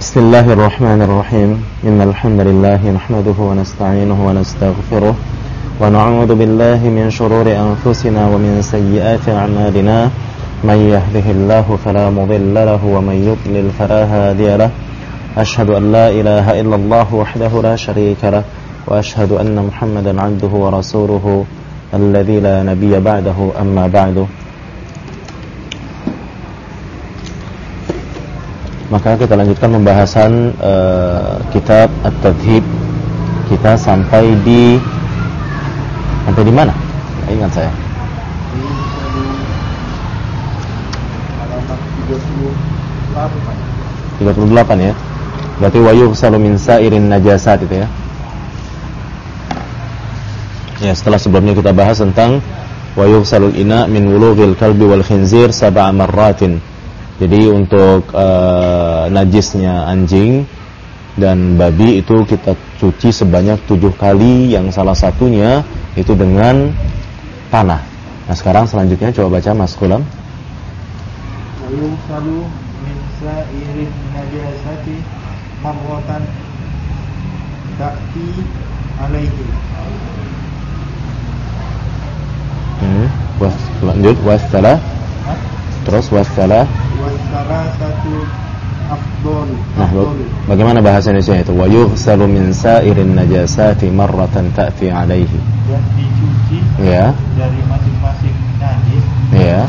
بسم الله الرحمن الرحيم إن الحمد لله نحمده ونستعينه ونستغفره ونعوذ بالله من شرور أنفسنا ومن سيئات أعمالنا من يهده الله فلا مضل له ومن يضلل فلا هادي له أشهد أن لا إله إلا الله وحده لا شريك له وأشهد أن محمدا عبده ورسوله الذي لا نبي بعده أما بعد. Maka kita lanjutkan pembahasan kitab At-Tadhib. Kita sampai di mana? Ingat saya. 38 ya. Berarti wa yughsalu min sa'irin najasat itu ya. Ya, setelah sebelumnya kita bahas tentang wa yughsalul ina min wulughil kalbi wal khinzir sab'a marratin. Jadi untuk najisnya anjing dan babi itu kita cuci sebanyak 7 kali, yang salah satunya itu dengan tanah. Nah sekarang selanjutnya coba baca Mas Kulam. Yusalu min sa'irin najasati marratan ta'ti alaihi. Lanjut wassalah. Terus wassalah satu afdol. Nah, bagaimana bahasa Indonesia itu? Wa yughsalu min sa'irin najasati marratan ta'ti alaihi. Dan dicuci ya dari masing-masing najis. Ya.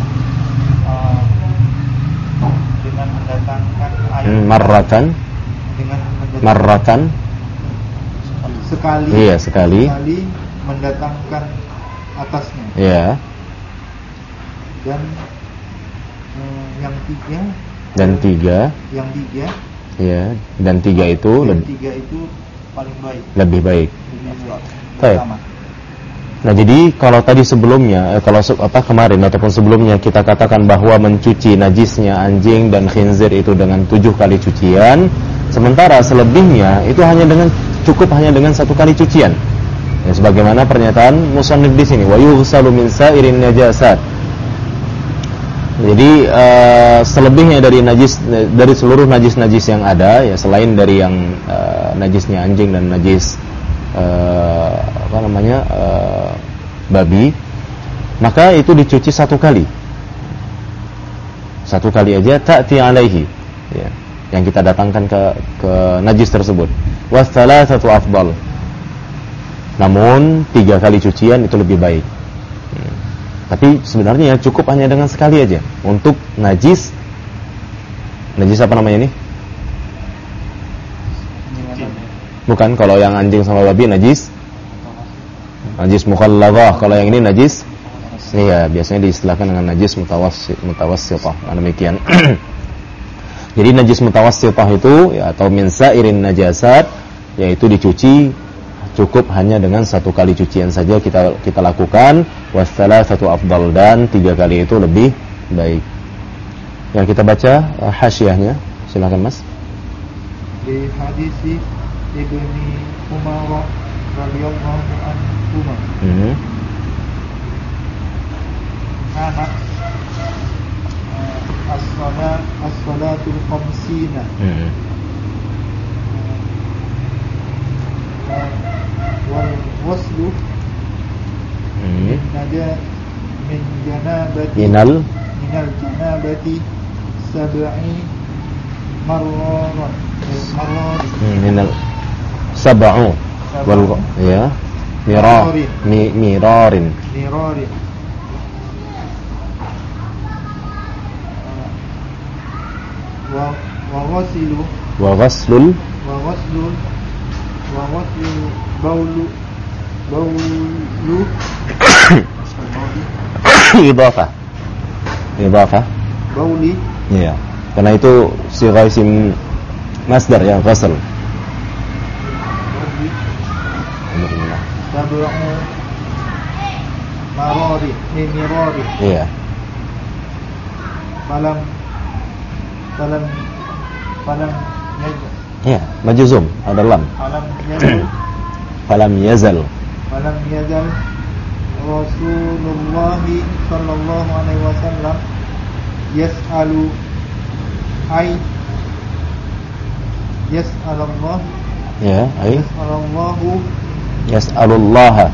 Dengan mendatangkan air. Marratan. Dengan marratan. Sekali. Iya, sekali mendatangkan atasnya. Ya. Dan yang tiga ya, dan tiga itu paling baik, lebih baik. Baik. Nah jadi kalau tadi sebelumnya kemarin ataupun sebelumnya kita katakan bahwa mencuci najisnya anjing dan khinzir itu dengan 7 kali cucian, sementara selebihnya itu cukup hanya dengan 1 kali cucian. Ya, sebagaimana pernyataan musannif di sini, wa yughsalu min sa'irin najasat. Jadi selebihnya dari seluruh najis-najis yang ada, ya selain dari yang najisnya anjing dan najis babi, maka itu dicuci 1 kali. 1 kali aja ta'ti alaihi, ya, yang kita datangkan ke najis tersebut. Wassalasatu afdal. Namun 3 kali cucian itu lebih baik. Tapi sebenarnya cukup hanya dengan sekali aja untuk najis apa namanya ini? Bukan, kalau yang anjing sama babi najis mukhalladhah. Kalau yang ini najis, iya, biasanya diistilahkan dengan najis mutawassithah. Demikian. Jadi najis mutawassithah itu ya, atau min sa'irin najasat, yaitu dicuci cukup hanya dengan 1 kali cucian saja kita lakukan. Wassalasatu afdal, dan 3 kali itu lebih baik. Yang kita baca hasyiahnya, silakan Mas. Di hadis Ibnu Umar radhiyallahu anhu. Anak as-salatul khamsina. Wal waslu min janabati minal janabati sab'i marrat minal sab'u wal ya mirarin wa ghaslul baulu idhafah bauli, iya, karena itu sighah isim masdar ya, ghasl. Sab'u mirari, iya. Falam ya, majzum ada lam. Falam yazal Rasulullah sallallahu alaihi wasallam yas'alu Yas'alullah. Ya, ai Yas'alullahu. yas'alullaha.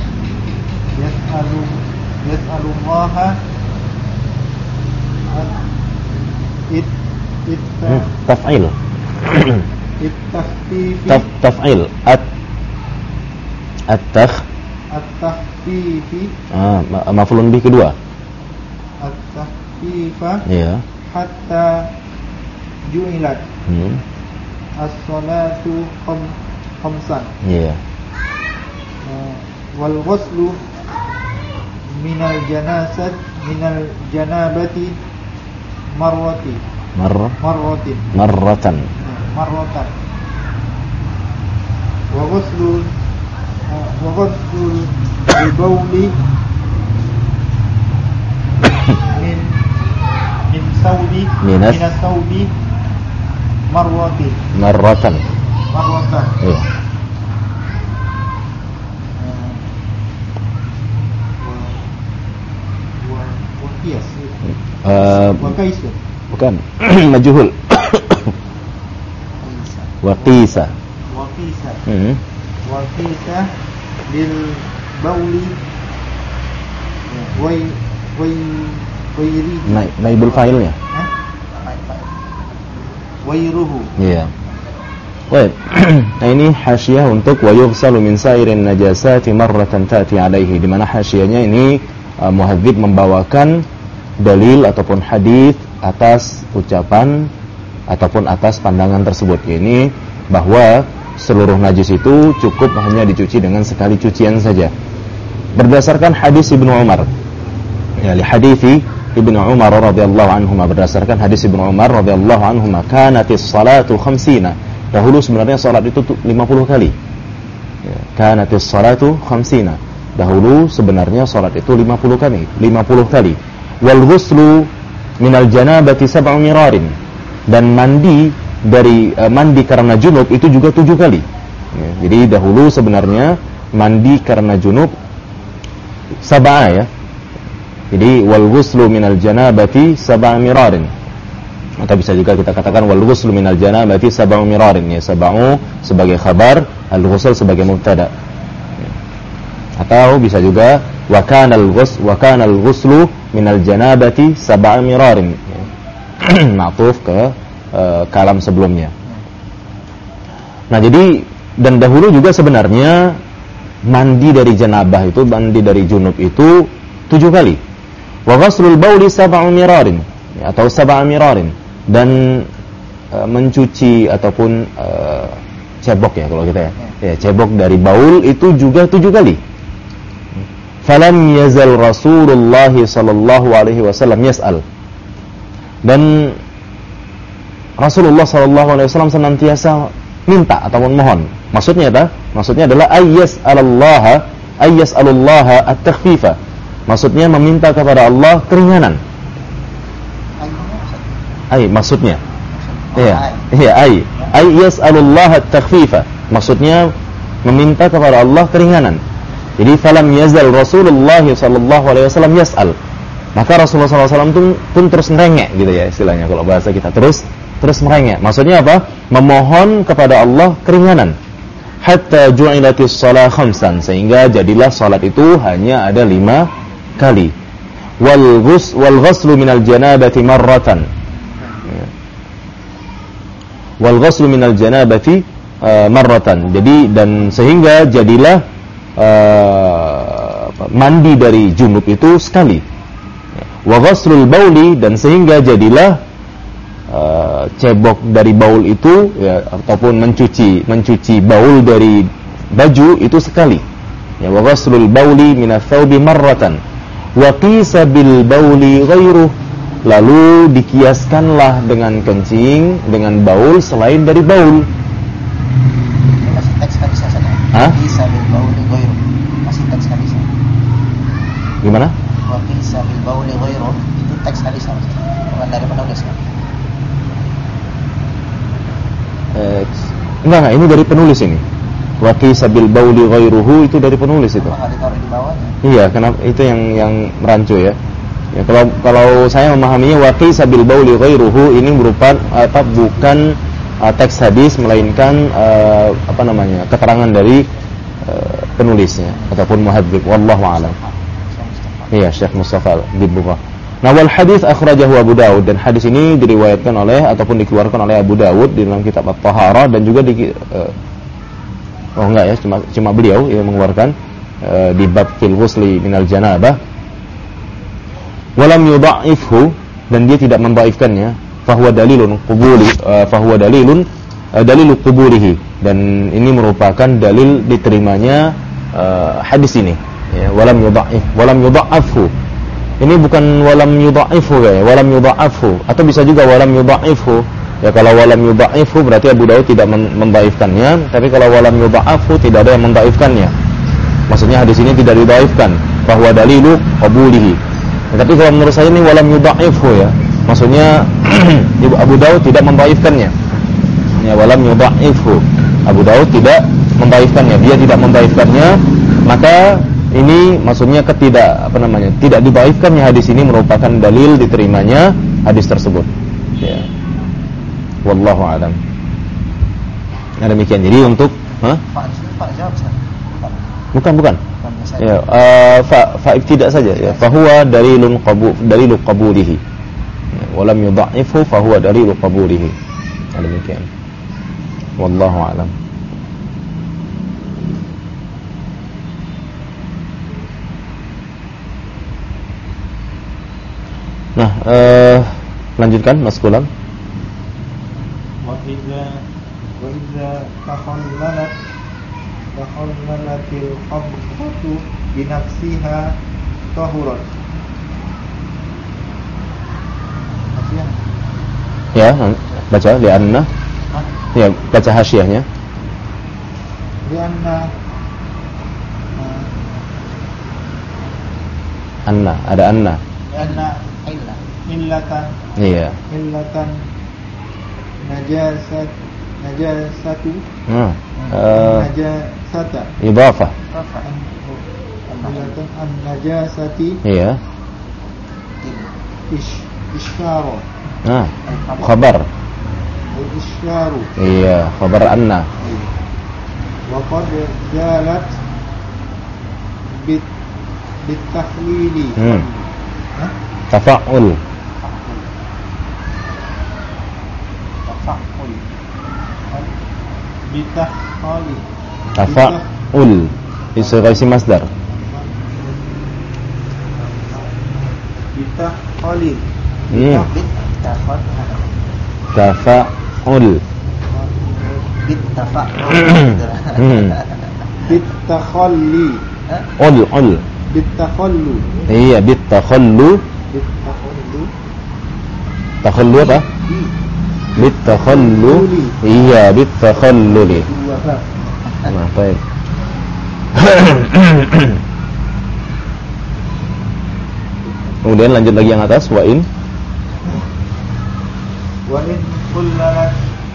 Yas'alullaha. Taf'il. It-tahfifi. Taf'il. At-tahfifi. Maf'ulun bih kedua. At-tahfifa. Ya. Hatta ju'ilat as-salatu khamsan. Iya. Wal ghuslu minal janabati marratin. Wa ghuslu al-bawli min sawbi marratan. Iya. Bukan. Majhul. Waqisa. Waqisa lil bauli Naibul fa'ilnya. Wairuhu. Iya. Baik. Nah, ini hasyiah untuk wa yughsalu min sa'irin najasati marratan ta'ti alaihi, di mana hasyiyahnya ini muhadzib membawakan dalil ataupun hadis atas ucapan ataupun atas pandangan tersebut. Ini bahwa seluruh najis itu cukup hanya dicuci dengan sekali cucian saja. Berdasarkan hadis Ibnu Umar. Ya, li hadithi Ibnu Umar radhiyallahu anhuma, berdasarkan hadis Ibnu Umar radhiyallahu anhuma, kanatis salatu 50. Dahulu sebenarnya salat itu 50 kali. Ya, kanatis salatu 50. Dahulu sebenarnya salat itu 50 kali. Wal ghuslu minal janabati 7 mirarin. Dan mandi karena junub itu juga 7 kali. Ya, jadi dahulu sebenarnya mandi karena junub 7 ya. Jadi wal ghuslu minal janabati 7 mirarin. Atau bisa juga kita katakan wal ghuslu minal janabati 7 mirarin, ya, 7 sebagai khabar, al ghusl sebagai mubtada. Atau bisa juga wa kana al ghuslu minal janabati 7 mirarin. Ma'tuf ke kalam sebelumnya. Nah, jadi dan dahulu juga sebenarnya mandi dari janabah itu, mandi dari junub itu 7 kali. Wa ghaslul bauli 7 mirarin, ya, atau 7 mirarin, dan mencuci ataupun cebok ya kalau kita ya, cebok dari baul itu juga 7 kali. Falam yazal Rasulullah sallallahu alaihi wasallam yas'al. Dan Rasulullah sallallahu alaihi wasallam senantiasa minta ataupun mohon. Maksudnya apa? Maksudnya adalah ayyas'alullaha at-takhfifa. Maksudnya meminta kepada Allah keringanan. Maksudnya. Iya, ayyas'alullaha at-takhfifa. Maksudnya meminta kepada Allah keringanan. Jadi falam yazal Rasulullah sallallahu alaihi wasallam yas'al. Maka Rasulullah sallallahu alaihi wasallam pun terus merengek gitu ya istilahnya kalau bahasa kita, terus merengek. Maksudnya apa? Memohon kepada Allah keringanan. Hatta ju'ilatis shalah khamsan, sehingga jadilah salat itu hanya ada 5 kali. Wal ghuslu minal janabati marratan. Wal ghuslu minal janabati marratan. Jadi dan sehingga jadilah mandi dari junub itu sekali. Wa ghuslul bauli, dan sehingga jadilah cebok dari baul itu ya, ataupun mencuci baul dari baju itu sekali. Ya, wa ghuslul bauli minats thawbi marratan. Wa qisa bil bauli ghairuh, lalu dikiaskanlah dengan kencing dengan baul selain dari baul. Masih teks hadis sana. Qisa bil bauli ghairuh. Masih teks hadis. Gimana? Wa qisa bil bauli ghairuh itu teks hadis sana. Bukan dari penulis kan? Enggak, ini dari penulis ini. Wa qisa bil bauli ghairuhu itu dari penulis itu. Ada ditaruh di bawahnya. Iya, kenapa itu yang merancu ya. Ya, kalau saya memahaminya wa qisa bil bauli ghairuhu ini merupakan bukan teks hadis melainkan keterangan dari penulisnya ataupun muhadzib, wallahu a'lam. Iya, Syekh Mustafa bin Bukhari. Nah, wal hadis akhrajahu Abu Daud, dan hadis ini diriwayatkan oleh ataupun dikeluarkan oleh Abu Daud di dalam kitab At-Taharah, dan juga cuma beliau yang mengeluarkan di bab fil ghusli minal janabah. Walam yudha'ifhu, dan dia tidak mendhaifkannya, fahuwa dalilun dalilu qubulihi, dan ini merupakan dalil diterimanya hadis ini. Ya, walam yudha'afhu. Ini bukan walam yudha'ifhu ya, walam yudha'afhu, atau bisa juga walam yudha'ifhu. Ya, kalau walam yudha'ifhu berarti Abu Daud tidak mendhaifkannya, tapi kalau walam yudha'afhu tidak ada yang mendhaifkannya. Maksudnya hadis ini tidak didhaifkan, bahwa dalilu qabulihi. Tapi kalau menurut saya ini walam yudha'ifhu ya. Maksudnya Abu Daud tidak mendhaifkannya. Ya, walam yudha'ifhu. Abu Daud tidak mendhaifkannya, dia tidak mendhaifkannya, maka ini maksudnya tidak didhaifkannya hadis ini merupakan dalil diterimanya hadis tersebut. Ya. Wallahu a'lam. Nah, demikian. Jadi untuk Pak jawab, Bukan. Ya, fa ibtida saja ya. Fa huwa dalilu qabulihi. Ya, walam yudha'ifhu fa huwa dalilu qabulihi. Nah, demikian. Wallahu a'lam. Nah, lanjutkan Mas Kulam. Wa idza takhallalatil khamratu bi nafsiha tahurat. Ya, baca li'anna. Ya, baca hasyiahnya. Li'anna ada anna. Li'anna illatan. Iya. Illatan najasatu. Najasata. Idhafah. Illatan an-najasati. Iya. Isyaru. Khabar. Isyaru. Iya, khabar anna. Wa qad jalat bitakhlili. Tafa'ul. Bitakhali. Tafa'ul. Isu masdar. Bitakhali. Tafa'ul. Bitakhalli. Ul. Bitakhallu. Iya, bitakhallu. Takhallu apa? Bitakhallu. Iya, bitakhalluli. Nah, baik. Kemudian lanjut lagi yang atas, wa in kullalat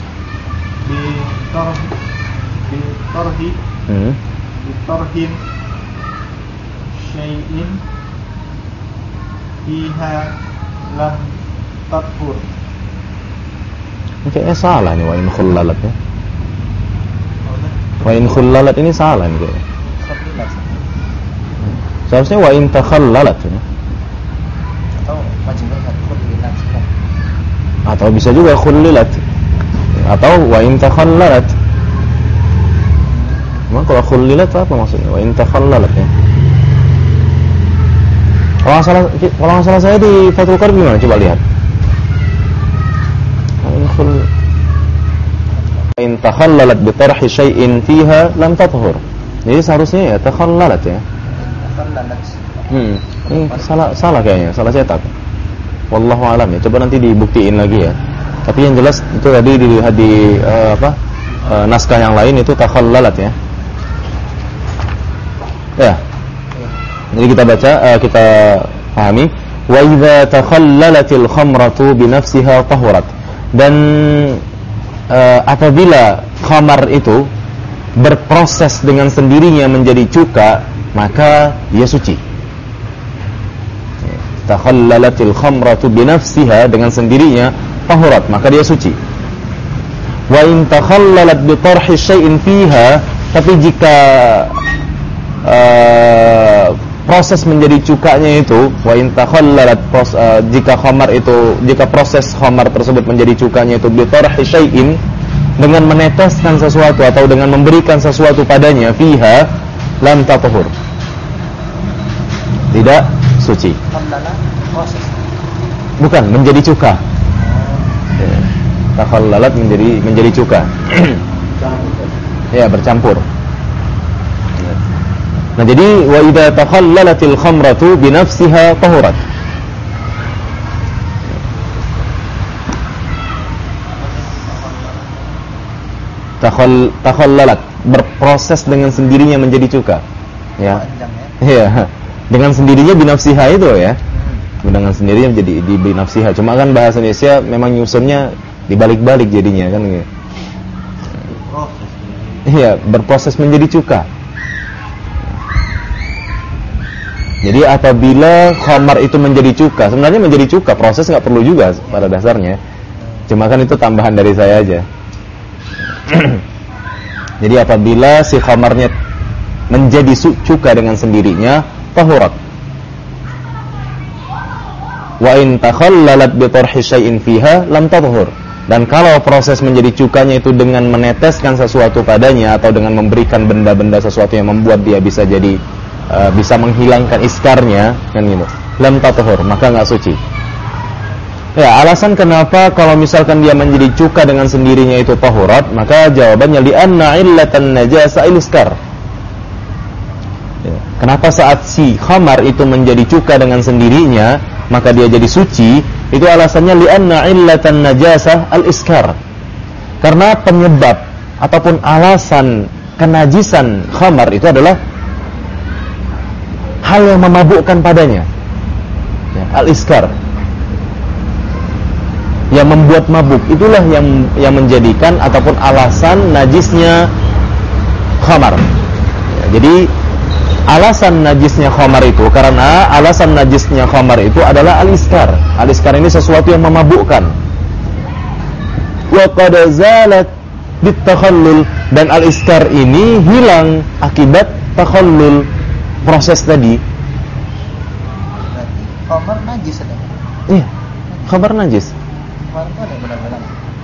bitarhin syai'in fiha lam tathur. Kayaknya salah nih wa in khullalat ya. Wa in khullalat ini salah nih kayaknya. Seharusnya wa in takhallalat ya. Atau bisa juga khullilat. Atau wa in takhallalat. Memang kalau khullilat apa maksudnya? Wa in takhallalat ya. Kalau nggak salah saya di Fathul Qarib gimana? Coba lihat. In takhallalat bi tarhi syai'in fiha lam tathur. Jadi seharusnya ya takhallalat ya. Ini salah kayaknya, salah cetak. Wallahu alam ya. Coba nanti dibuktiin lagi ya. Tapi yang jelas itu tadi dilihat di naskah yang lain itu takhallalat ya. Ya. Jadi kita baca, kita pahami. Wa idza takhallalatil khamratu bi nafsiha tahurat. Dan apabila khamar itu berproses dengan sendirinya menjadi cuka, maka dia suci. Takhallalatil khamratu bi nafsiha, dengan sendirinya tahurat, maka dia suci. Wa in takhallalat bi tarhi syai'in fiha, tapi jika proses menjadi cukanya itu, wa in takhallalat, jika proses khamar tersebut menjadi cukanya itu bi tarhi syai'in, dengan meneteskan sesuatu atau dengan memberikan sesuatu padanya, fiha lam tathur, tidak suci. Proses. Bukan, menjadi cuka. Takhallalat menjadi cuka. Ya, bercampur. Nah, jadi wa idza takhallalatil khamratu bi nafsiha tahurat. Takhallalat, berproses dengan sendirinya menjadi cuka. Ya. Iya. Dengan sendirinya bi nafsiha itu ya. Dengan sendirinya menjadi di bi nafsiha. Cuma kan bahasa Indonesia memang nyusunnya dibalik-balik jadinya kan gitu. Iya, berproses menjadi cuka. Jadi apabila khamar itu menjadi cuka, sebenarnya menjadi cuka, proses nggak perlu juga pada dasarnya. Cuma kan itu tambahan dari saya aja. Jadi apabila si khamarnya menjadi cuka dengan sendirinya, tahurat. Wa in takhallalat bi tarhi syai'in fiha lam tathur. Dan kalau proses menjadi cukanya itu dengan meneteskan sesuatu padanya atau dengan memberikan benda-benda sesuatu yang membuat dia bisa jadi bisa menghilangkan iskarnya, kan gitu, lam tathur, maka enggak suci. Ya, alasan kenapa kalau misalkan dia menjadi cuka dengan sendirinya itu tahurat, maka jawabannya li'anna illatan najasa il-iskar. Ya, kenapa saat si khamar itu menjadi cuka dengan sendirinya maka dia jadi suci? Itu alasannya li'anna illatan najasah al-iskar. Karena penyebab ataupun alasan kenajisan khamar itu adalah hal yang memabukkan padanya. Ya, al-iskar. Yang membuat mabuk, itulah yang menjadikan ataupun alasan najisnya khamar. Ya, jadi alasan najisnya khamar itu, karena alasan najisnya khamar itu adalah al-iskar. Al-iskar ini sesuatu yang memabukkan. Wa qad zalat bitakhallul, dan al-iskar ini hilang akibat takhallul, proses tadi. Khamar najis ada. Iya, khamar najis. Khamar itu ada benar-benar.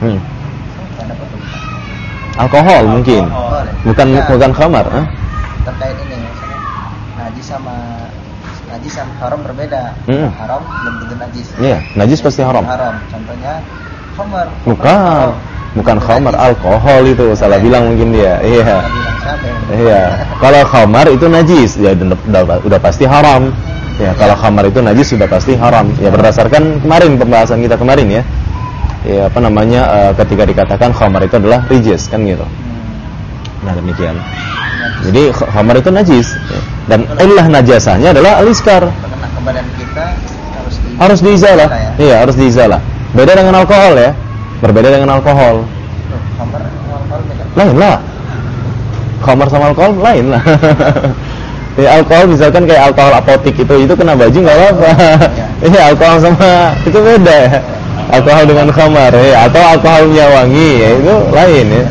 Alkohol mungkin. Bukan khamar, terkait ini najis sama haram berbeda. Haram belum tentu najis. Iya, najis pasti haram. Contohnya khamar. Bukan khamar, alkohol itu salah bilang mungkin dia. Iya. Iya. Kalau khamar itu najis, ya udah pasti haram. Ya, kalau khamar itu najis sudah pasti haram. Ya, berdasarkan kemarin pembahasan kita kemarin ya. Ya, ketika dikatakan khamar itu adalah rijis, kan gitu. Nah, demikian. Jadi khamar itu najis, ya. Dan illah najasahnya adalah al-iskar. Kena ke badan kita harus diizalah. Ya? Iya, harus diizalah. Beda dengan alkohol ya. Berbeda dengan alkohol. Khamar sama alkohol beda. Lain lah. Khamar sama alkohol lain lah. Ya, alkohol misalkan kayak alkohol apotik itu kena baju nggak apa-apa. Iya, alkohol sama itu beda ya. Alkohol dengan khamar ya, atau alkoholnya wangi ya, itu lain ya.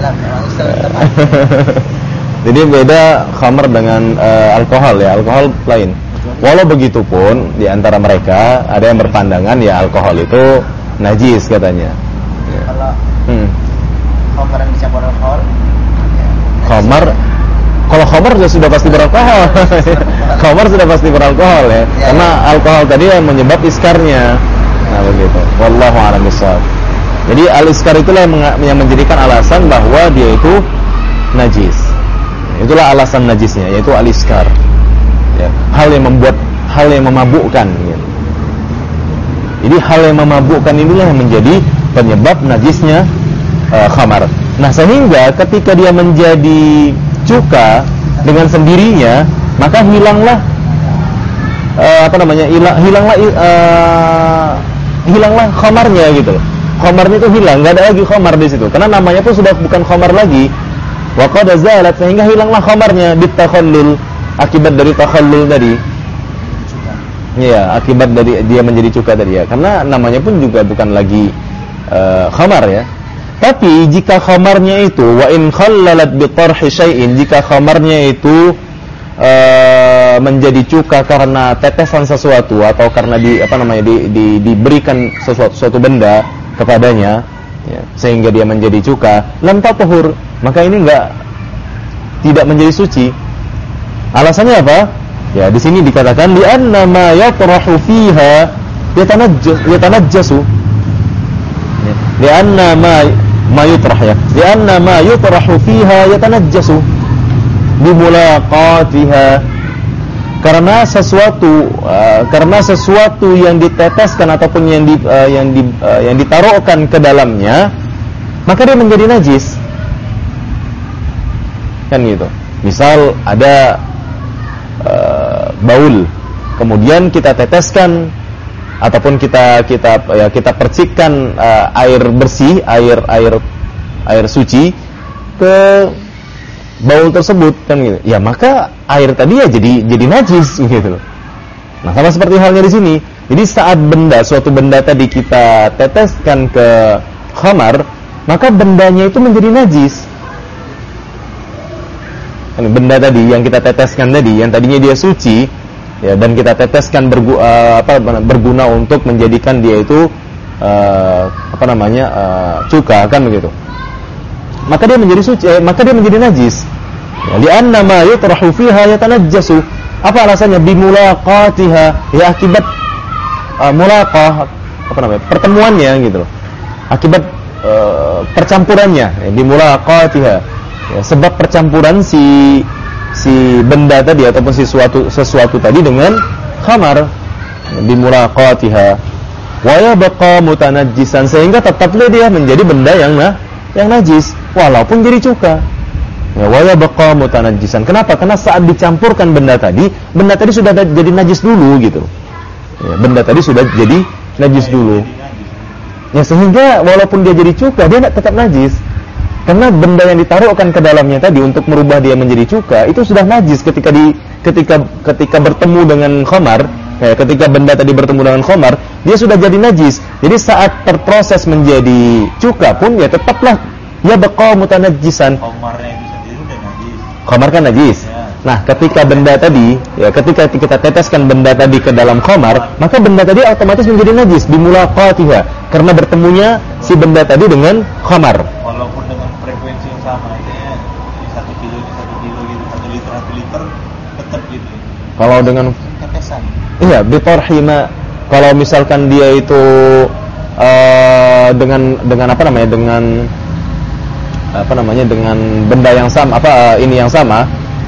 Jadi beda khamar dengan alkohol ya, alkohol lain. Walau begitu pun di antara mereka ada yang berpandangan ya alkohol itu najis katanya. Ya. Khamar yang dicampur alkohol. Kalau khamar sudah pasti beralkohol. Khamar sudah pasti beralkohol ya. Karena alkohol tadi yang menyebab iskarnya. Nah begitu. Wallahu a'lam bishawab. Jadi al-iskar itulah yang menjadikan alasan bahwa dia itu najis. Itulah alasan najisnya, yaitu al-iskar. Ya, hal yang memabukkan gitu. Jadi hal yang memabukkan inilah yang menjadi penyebab najisnya khamar. Nah, sehingga ketika dia menjadi cuka dengan sendirinya, maka hilanglah hilanglah khamarnya gitu loh. Khamarnya itu hilang, enggak ada lagi khamar di situ. Karena namanya pun sudah bukan khamar lagi. Wa qad zalat, sehingga hilanglah khamarnya bitakhallul, akibat dari takhallul tadi. Iya, akibat dari dia menjadi cuka tadi ya. Karena namanya pun juga bukan lagi khamar ya. Tapi jika khamarnya itu wa in khallalat bi tarhi syai'in, jika khamarnya itu menjadi cuka karena tetesan sesuatu atau karena diberikan suatu benda kepadanya, ya, sehingga dia menjadi cuka, lam tatahur, maka ini tidak menjadi suci. Alasannya apa? Ya, di sini dikatakan li'anna ma yatrahu fiha yatanajjasu. Li'anna ma yutrah, ya. Li'anna ma yutrahu fiha yatanajjasu bimulaqatiha, karena sesuatu yang diteteskan ataupun yang ditaruhkan ke dalamnya, maka dia menjadi najis. Kan gitu. Misal ada baul, kemudian kita teteskan ataupun kita percikkan air bersih, air suci ke baul tersebut, kan gitu. Ya, maka air tadi ya jadi najis gitu loh. Nah, sama seperti halnya di sini. Jadi saat suatu benda tadi kita teteskan ke khamar, maka bendanya itu menjadi najis. Kan benda tadi yang kita teteskan tadi, yang tadinya dia suci, ya, dan kita teteskan berguna untuk menjadikan dia itu cuka, kan begitu. Maka dia menjadi suci, maka dia menjadi najis. Ya, li'anna ma yutrahu fiha yatanajjasu. Apa alasannya? Bimulaqatiha, ya, akibat mulaqah, pertemuannya gitu loh. Akibat percampurannya, ya, bimulaqatiha. Ya, sebab percampuran si benda tadi ataupun sesuatu tadi dengan khamar, bimulaqatiha wa yabqa mutanajjisan, sehingga tetaplah dia menjadi benda yang najis walaupun jadi cuka. Ya, wa yabqa mutanajjisan. Kenapa? Karena saat dicampurkan benda tadi sudah jadi najis dulu gitu. Ya, benda tadi sudah jadi najis dulu. Ya, sehingga walaupun dia jadi cuka, dia tetap najis. Karena benda yang ditaruhkan ke dalamnya tadi untuk merubah dia menjadi cuka itu sudah najis ketika bertemu dengan khamar. Ya, ketika benda tadi bertemu dengan khamar, dia sudah jadi najis. Jadi saat terproses menjadi cuka pun ya tetaplah ya baqa mutanajjisan. Khamarnya itu sendiri udah najis. Khamar kan najis. Ya. Nah, ketika benda tadi, ya, ketika kita teteskan benda tadi ke dalam khamar, maka benda tadi otomatis menjadi najis bimulaqatiha, karena bertemunya si benda tadi dengan khamar. Walaupun dengan frekuensi yang sama, artinya 1 kilo gitu, 1 liter tetap gitu. Kalau dengan tetesan. iya, bitarhima, kalau misalkan dia itu dengan benda yang sama, yang sama,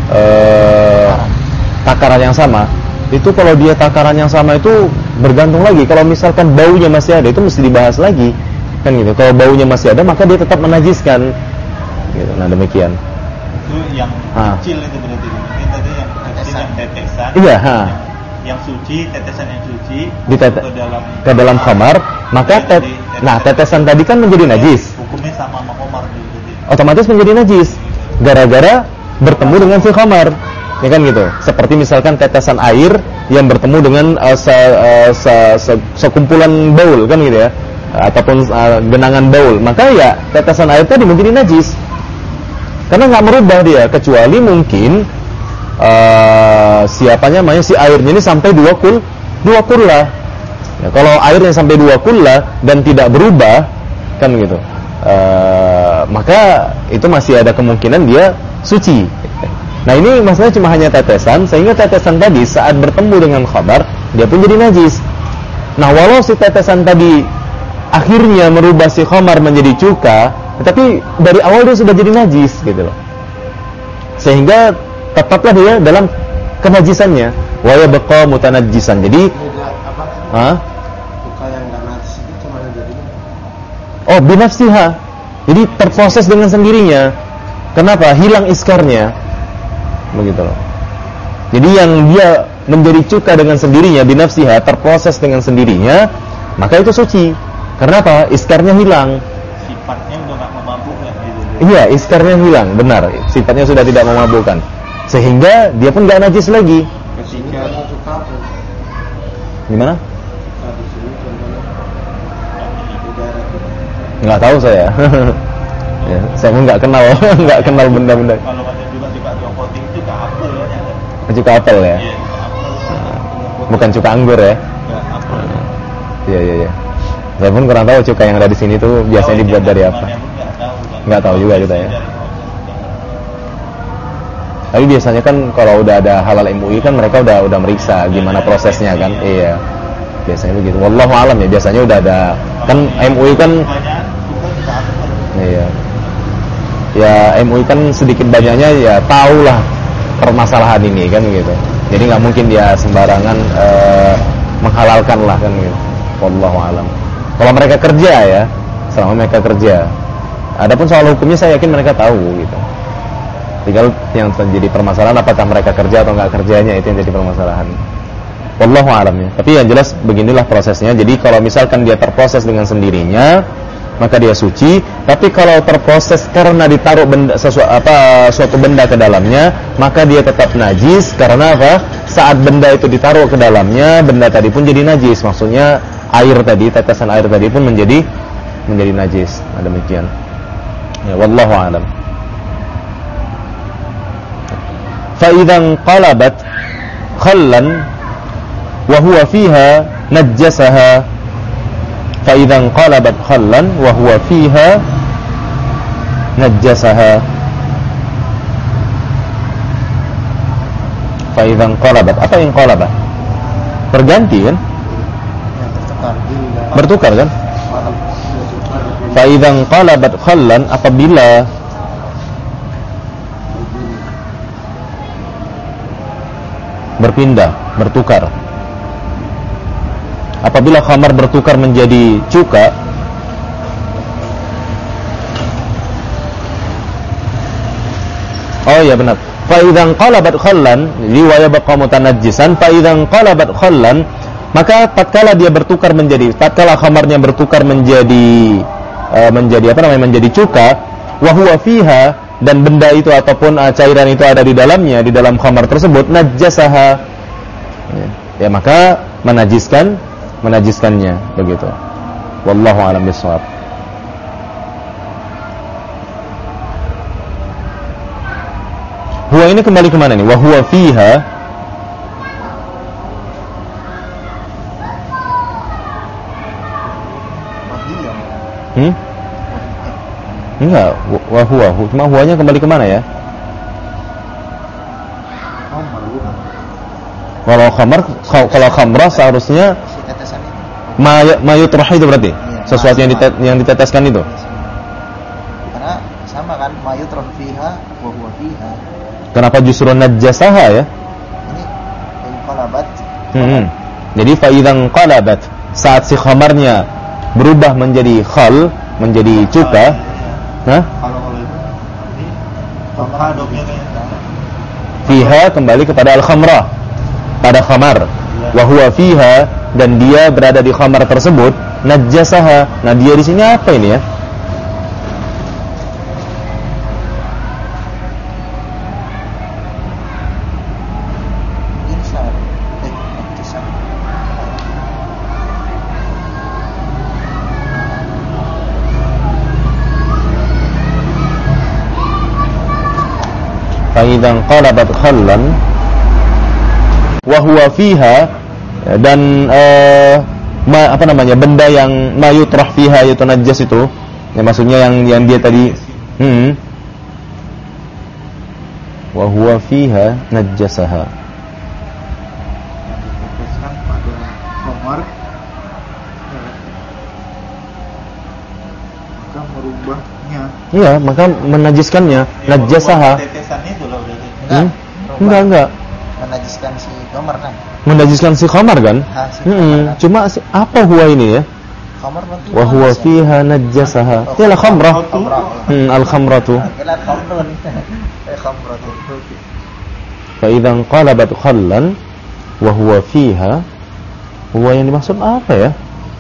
takaran yang sama, itu kalau dia takaran yang sama itu bergantung lagi. Kalau misalkan baunya masih ada, itu mesti dibahas lagi, kan gitu. Kalau baunya masih ada, maka dia tetap menajiskan gitu. Nah, demikian. Itu yang kecil itu berarti. Ini tadi yang kecil, yang tetesan. Iya, yang suci, tetesan yang suci ke dalam khamar, maka tetesan tadi kan menjadi najis. Hukumnya sama khamar gitu. Otomatis menjadi najis gara-gara bertemu dengan si khamar, ya kan gitu. Seperti misalkan tetesan air yang bertemu dengan sekumpulan baul, kan gitu ya, ataupun genangan baul, maka ya tetesan air tadi menjadi najis karena nggak merubah dia, kecuali mungkin si airnya ini sampai 2 kullah. Ya, kalau airnya sampai 2 kullah dan tidak berubah, kan gitu, maka itu masih ada kemungkinan dia suci. Nah, ini masalahnya cuma hanya tetesan, sehingga tetesan tadi saat bertemu dengan khabar dia pun jadi najis. Nah, walau si tetesan tadi akhirnya merubah si khamar menjadi cuka, tetapi dari awal dia sudah jadi najis gitu loh, sehingga tetaplah dia dalam kenajisannya, wa yabqa mutanajjisan. Jadi Cuka yang enggak najis itu cuma jadi binafsiha. Jadi terproses dengan sendirinya. Kenapa? Hilang iskarnya. Begitu loh. Jadi yang dia menjadi cuka dengan sendirinya, binafsiha, terproses dengan sendirinya, maka itu suci. Karena apa? Iskarnya hilang. Sifatnya udah enggak memabukkan gitu. Iya, iskarnya hilang, benar. Sifatnya sudah tidak memabukkan. Sehingga dia pun enggak najis lagi. Ketika cuka pun Gimana? di sini contohnya udara Nggak tahu saya. Ya, saya pun nggak kenal, nggak kenal benda-benda. Kalau ada juga dua coating itu ke apel ya. Cuka apel ya? Iya, apel. Bukan cuka anggur ya? Enggak, apel. Iya. Saya pun kurang tahu cuka yang ada di sini tuh biasanya dibuat dari apa. Nggak tahu juga kita ya. Tapi biasanya kan kalau udah ada halal MUI kan mereka udah meriksa gimana prosesnya kan. Iya. Biasanya begitu. Wallahu alam ya, biasanya udah ada kan MUI kan. Iya. Ya MUI kan sedikit banyaknya ya tahulah permasalahan ini kan gitu. Jadi nggak mungkin dia sembarangan menghalalkan lah kan gitu. Wallahu alam. Kalau mereka kerja ya, selama mereka kerja. Adapun soal hukumnya saya yakin mereka tahu gitu. Tinggal yang terjadi permasalahan apakah mereka kerja atau nggak kerjanya, itu yang jadi permasalahan. Wallahu alam ya. Tapi yang jelas beginilah prosesnya. Jadi kalau misalkan dia terproses dengan sendirinya, maka dia suci. Tapi kalau terproses karena ditaruh suatu benda ke dalamnya, maka dia tetap najis. Karena apa? Saat benda itu ditaruh ke dalamnya, benda tadi pun jadi najis. Maksudnya air tadi, tetesan air tadi pun menjadi najis. Demikian. Ya, wallahu a'lam. Fa idza qalabat khallan wa huwa fiha najjasaha. Fa idza qalabat khallan wa huwa fiha najjasaha. Fa idza qalabat, apa yang qalabat? Berganti kan? Bertukar kan? Fa idza qalabat khallan, apabila berpindah, bertukar. Apabila khamar bertukar menjadi cuka, oh ya benar. Fa idza qalabat khallan, riwayat baqa mutanajjisan. Fa idza qalabat khallan, maka tatkala dia bertukar menjadi, tatkala khamarnya bertukar menjadi menjadi cuka, wa huwa fiha, dan benda itu ataupun cairan itu ada di dalamnya, di dalam khamar tersebut, najjasaha, ya maka menajiskannya begitu. Wallahu a'lam bishawab. Huwa ini kembali kemana nih? Wa huwa fiha. Enggak, wa huwa. Cuma huwanya kembali kemana ya? Kalau khamrah seharusnya mayutrah itu berarti sesuatu yang diteteskan itu. Karena sama kan, mayutrah fiha wa huwa fiha. Kenapa justru najjasaha ya? Ini inqalabat. Jadi fa idza qalabat, saat si khamarnya berubah menjadi khal, menjadi cuka. Hah? Fiha kembali kepada al-khamrah, pada khamar. Wa huwa fiha, dan dia berada di khamar tersebut, najjasaha. Nah, dia di sini apa ini ya? Fa idza qalabat khallan wa huwa fiha, dan benda yang mayutrah fiha yaitu najjas itu, ya maksudnya yang dia tadi wa huwa fiha najjasaha. Diteteskan pada khamar, maka merubahnya. Iya, maka menajiskannya, najjasaha. Tetesan itu loh berarti. Enggak. Menajiskan si khamar kan? Menajiskan si khamar kan? Cuma apa huwa ini ya? Khamar berarti. Wa huwa fiha najjasaha. Yalah khamrah. Al-khamratu. Kira khamrun. Khamratu. Fa idza qalabat khallan wa huwa fiha, huwa yang dimaksud apa ya?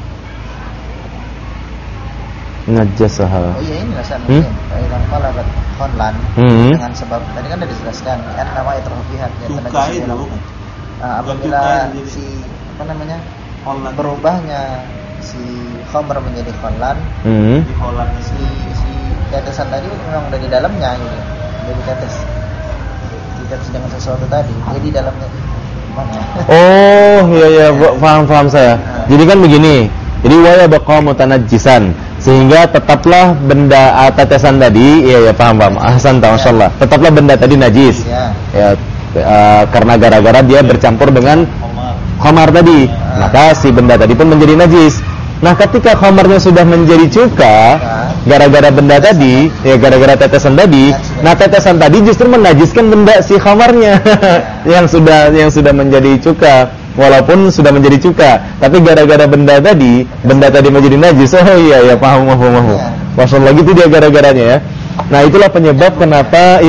Najjasaha. Oh iya, ini rasanya. Fa idza qalabat khallan, dengan sebab tadi kan sudah dijelaskan kan nama itu fihat ya, Cuka itu. Apabila si berubahnya si khamr menjadi khallan, Di Holland si tetesan tadi memang udah di dalamnya gitu. Udah ditetes dengan sesuatu tadi, dia di dalamnya. Oh, iya paham saya. Jadi kan begini. Jadi wa yabqa mutanajjisan, sehingga tetaplah benda tetesan tadi, iya paham. Ahsan, masyaallah. Tetaplah benda tadi najis. Ya, karena gara-gara dia bercampur dengan khamar tadi. Maka si benda tadi pun menjadi najis. Nah, ketika khamarnya sudah menjadi cuka gara-gara benda tadi, ya gara-gara tetesan tadi. Nah, tetesan tadi justru menajiskan benda si khamarnya yang sudah menjadi cuka, walaupun sudah menjadi cuka. Tapi gara-gara benda tadi menjadi najis. Oh iya, paham. Masyaallah, gitu dia gara-garanya ya. Nah, itulah penyebab kenapa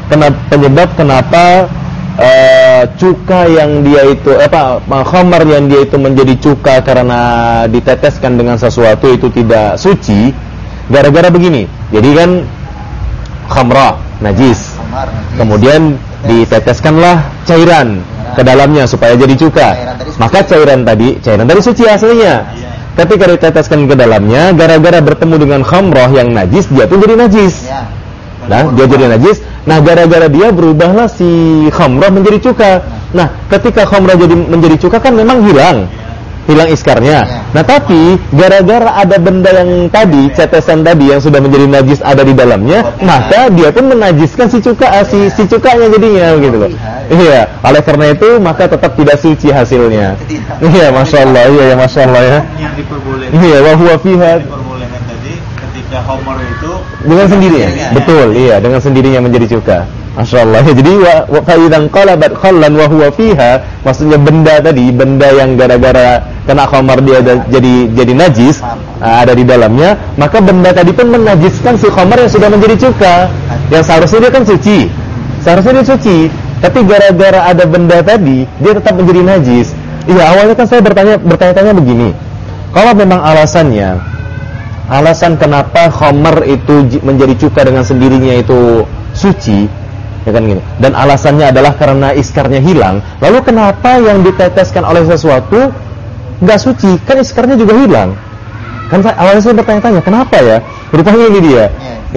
cuka yang dia itu khamar yang dia itu menjadi cuka karena diteteskan dengan sesuatu itu tidak suci, gara-gara begini. Jadi kan khamrah najis, kemudian diteteskanlah cairan ke dalamnya supaya jadi cuka. Maka cairan tadi suci aslinya. Ketika diteteskan ke dalamnya, gara-gara bertemu dengan khamrah yang najis, dia pun jadi najis. Nah, dia jadi najis. Nah, gara-gara dia berubahlah si khamrah menjadi cuka. Nah, ketika khamrah menjadi cuka kan memang hilang iskarnya. Nah, tapi gara-gara ada benda yang tadi, tetesan tadi yang sudah menjadi najis ada di dalamnya, maka dia pun menajiskan si cukanya jadinya gitu loh. Iya, oleh karena itu maka tetap tidak suci hasilnya. Iya, masyaallah, masyaallah ya. Yang diperbolehkan. Iya, wa huwa fiha. Diperbolehkan tadi ketika khamr itu dengan sendirinya. Betul, iya, dengan sendirinya menjadi cuka. Masyaallah. Ya, jadi wa qaidan qalabat khallan wa huwa fiha, maksudnya benda yang gara-gara kena khamar dia jadi najis, ada di dalamnya, maka benda tadi pun menajiskan si khamar yang sudah menjadi cuka. Yang seharusnya dia kan suci. Tapi gara-gara ada benda tadi, dia tetap menjadi najis. Iya, awalnya kan saya bertanya-tanya begini. Kalau memang alasan kenapa khamar itu menjadi cuka dengan sendirinya itu suci, ya kan gini. Dan alasannya adalah karena iskarnya hilang. Lalu kenapa yang diteteskan oleh sesuatu enggak suci? Kan iskarnya juga hilang. Kan awalnya saya bertanya-tanya, kenapa ya? Rupanya ini dia.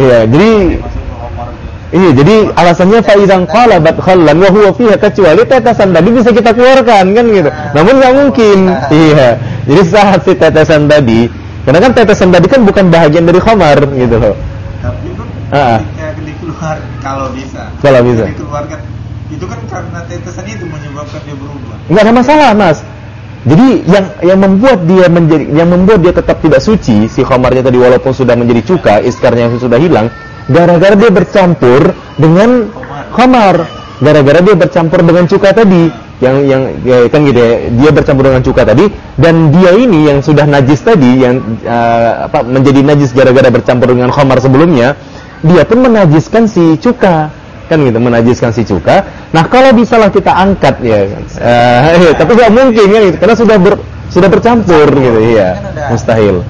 Iya, jadi alasannya fa idzan qalabat khallan wa huwa fiha, kecuali tetesan tadi bisa kita keluarkan kan gitu. Namun enggak mungkin. Iya. Jadi saat si tetesan tadi, karena kan tetesan tadi kan bukan bahagian dari khamar gitu loh. Tapi ketika dikeluar kalau bisa dikeluarkan itu kan karena tetesan itu menyebabkan dia berubah. Enggak ada masalah, Mas. Jadi yang membuat dia tetap tidak suci si khamarnya tadi walaupun sudah menjadi cuka, iskarnya sudah hilang, gara-gara dia bercampur dengan khamar. Gara-gara dia bercampur dengan cuka tadi. Yang kan gitu ya, dia bercampur dengan cuka tadi, dan dia ini yang sudah najis tadi yang menjadi najis gara-gara bercampur dengan khamar sebelumnya, dia pun menajiskan si cuka, kan gitu, menajiskan si cuka. Nah, kalau bisalah kita angkat ya, tapi nggak mungkin kan gitu, karena sudah bercampur gitu, iya, mustahil.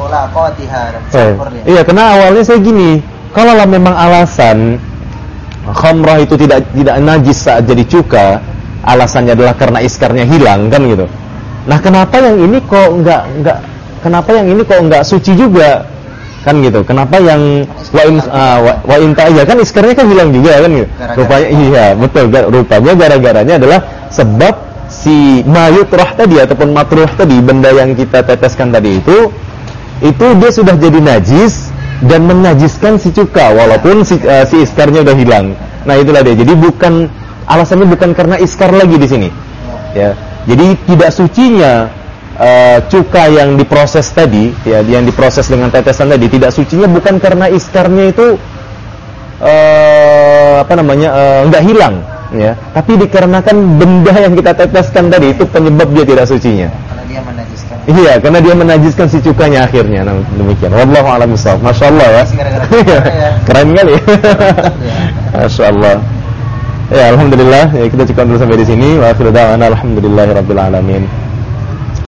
Iya, karena awalnya saya gini, kalau memang alasan khamrah itu tidak najis saat jadi cuka, alasannya adalah karena iskarnya hilang kan gitu. Nah, kenapa yang ini kok enggak suci juga? Kan gitu. Kenapa yang wa in ta'ya kan iskarnya kan hilang juga kan gitu. Rupanya iya, betul. Rupanya gara-garanya adalah sebab si mayutrah tadi ataupun matruh tadi, benda yang kita teteskan tadi itu dia sudah jadi najis dan menajiskan si cuka walaupun si iskarnya udah hilang. Nah, itulah dia. Jadi alasannya bukan karena iskar lagi di sini. Ya. Jadi tidak sucinya cuka yang diproses tadi, ya, yang diproses dengan tetesan tadi, tidak sucinya bukan karena iskarnya itu enggak hilang, ya. Tapi dikarenakan benda yang kita teteskan tadi itu penyebab dia tidak sucinya. Karena dia menajiskan. Iya, karena dia menajiskan si cukanya akhirnya. Nah, demikian. Wallahu a'lam bishawab. Masyaallah ya. Keren kali. Masyaallah. Ya, alhamdulillah. Ya, kita cukup dulu sampai di sini. Wa akhiru da'wana alhamdulillahirabbil alamin.